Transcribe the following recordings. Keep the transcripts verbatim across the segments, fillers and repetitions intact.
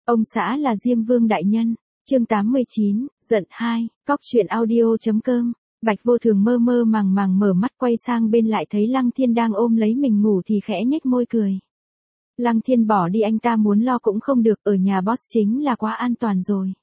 Ông xã là Diêm Vương đại nhân. Chương tám mươi chín, giận hai, cóc truyện audio.com. Bạch Vô Thường mơ mơ màng màng mở mắt quay sang bên lại thấy Lăng Thiên đang ôm lấy mình ngủ thì khẽ nhếch môi cười. Lăng Thiên bỏ đi anh ta muốn lo cũng không được, ở nhà boss chính là quá an toàn rồi.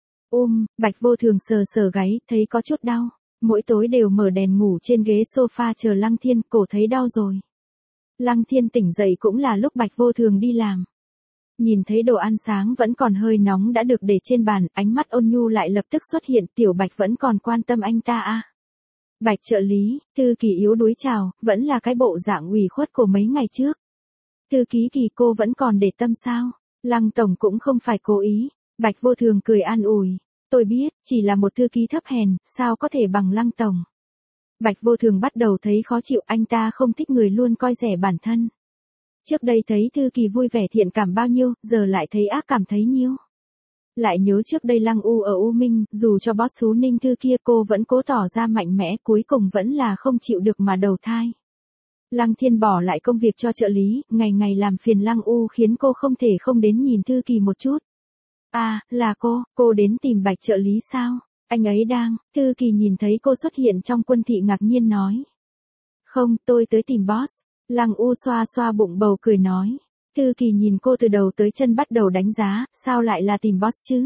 Um, Bạch Vô Thường sờ sờ gáy, thấy có chút đau. Mỗi tối đều mở đèn ngủ trên ghế sofa chờ Lăng Thiên, cổ thấy đau rồi. Lăng Thiên tỉnh dậy cũng là lúc Bạch Vô Thường đi làm. Nhìn thấy đồ ăn sáng vẫn còn hơi nóng đã được để trên bàn, ánh mắt ôn nhu lại lập tức xuất hiện, Tiểu Bạch vẫn còn quan tâm anh ta à. Bạch trợ lý, Thư Kỳ yếu đuối chào, vẫn là cái bộ dạng ủy khuất của mấy ngày trước. Thư ký Kỳ cô vẫn còn để tâm sao? Lăng tổng cũng không phải cố ý. Bạch Vô Thường cười an ủi, tôi biết, chỉ là một thư ký thấp hèn, sao có thể bằng Lăng tổng. Bạch Vô Thường bắt đầu thấy khó chịu, anh ta không thích người luôn coi rẻ bản thân. Trước đây thấy Thư Kỳ vui vẻ thiện cảm bao nhiêu, giờ lại thấy ác cảm thấy nhiêu. Lại nhớ trước đây Lăng U ở U Minh, dù cho boss thú Ninh Thư kia cô vẫn cố tỏ ra mạnh mẽ, cuối cùng vẫn là không chịu được mà đầu thai. Lăng Thiên bỏ lại công việc cho trợ lý, ngày ngày làm phiền Lăng U khiến cô không thể không đến nhìn Thư Kỳ một chút. À, là cô, cô đến tìm Bạch trợ lý sao? Anh ấy đang, Thư Kỳ nhìn thấy cô xuất hiện trong quân thị ngạc nhiên nói. Không, tôi tới tìm boss. Lăng U xoa xoa bụng bầu cười nói. Thư Kỳ nhìn cô từ đầu tới chân bắt đầu đánh giá, sao lại là tìm boss chứ?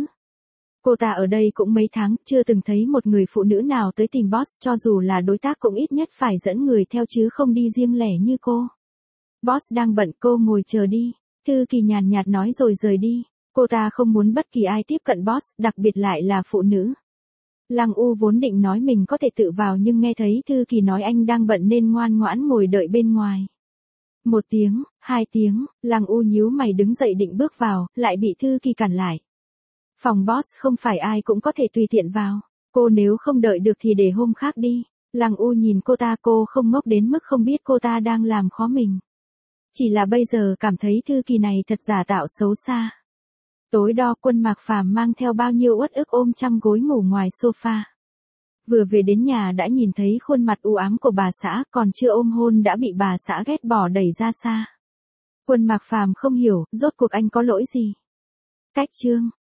Cô ta ở đây cũng mấy tháng, chưa từng thấy một người phụ nữ nào tới tìm boss, cho dù là đối tác cũng ít nhất phải dẫn người theo chứ không đi riêng lẻ như cô. Boss đang bận, cô ngồi chờ đi. Thư Kỳ nhàn nhạt nói rồi rời đi. Cô ta không muốn bất kỳ ai tiếp cận boss, đặc biệt lại là phụ nữ. Lăng U vốn định nói mình có thể tự vào nhưng nghe thấy Thư Kỳ nói anh đang bận nên ngoan ngoãn ngồi đợi bên ngoài. Một tiếng, hai tiếng, Lăng U nhíu mày đứng dậy định bước vào, lại bị Thư Kỳ cản lại. Phòng boss không phải ai cũng có thể tùy tiện vào, cô nếu không đợi được thì để hôm khác đi. Lăng U nhìn cô ta, cô không ngốc đến mức không biết cô ta đang làm khó mình. Chỉ là bây giờ cảm thấy Thư Kỳ này thật giả tạo xấu xa. Tối đo Quân Mạc Phàm mang theo bao nhiêu uất ức ôm chăn gối ngủ ngoài sofa. Vừa về đến nhà đã nhìn thấy khuôn mặt u ám của bà xã, còn chưa ôm hôn đã bị bà xã ghét bỏ đẩy ra xa. Quân Mạc Phàm không hiểu, rốt cuộc anh có lỗi gì. Cách chương.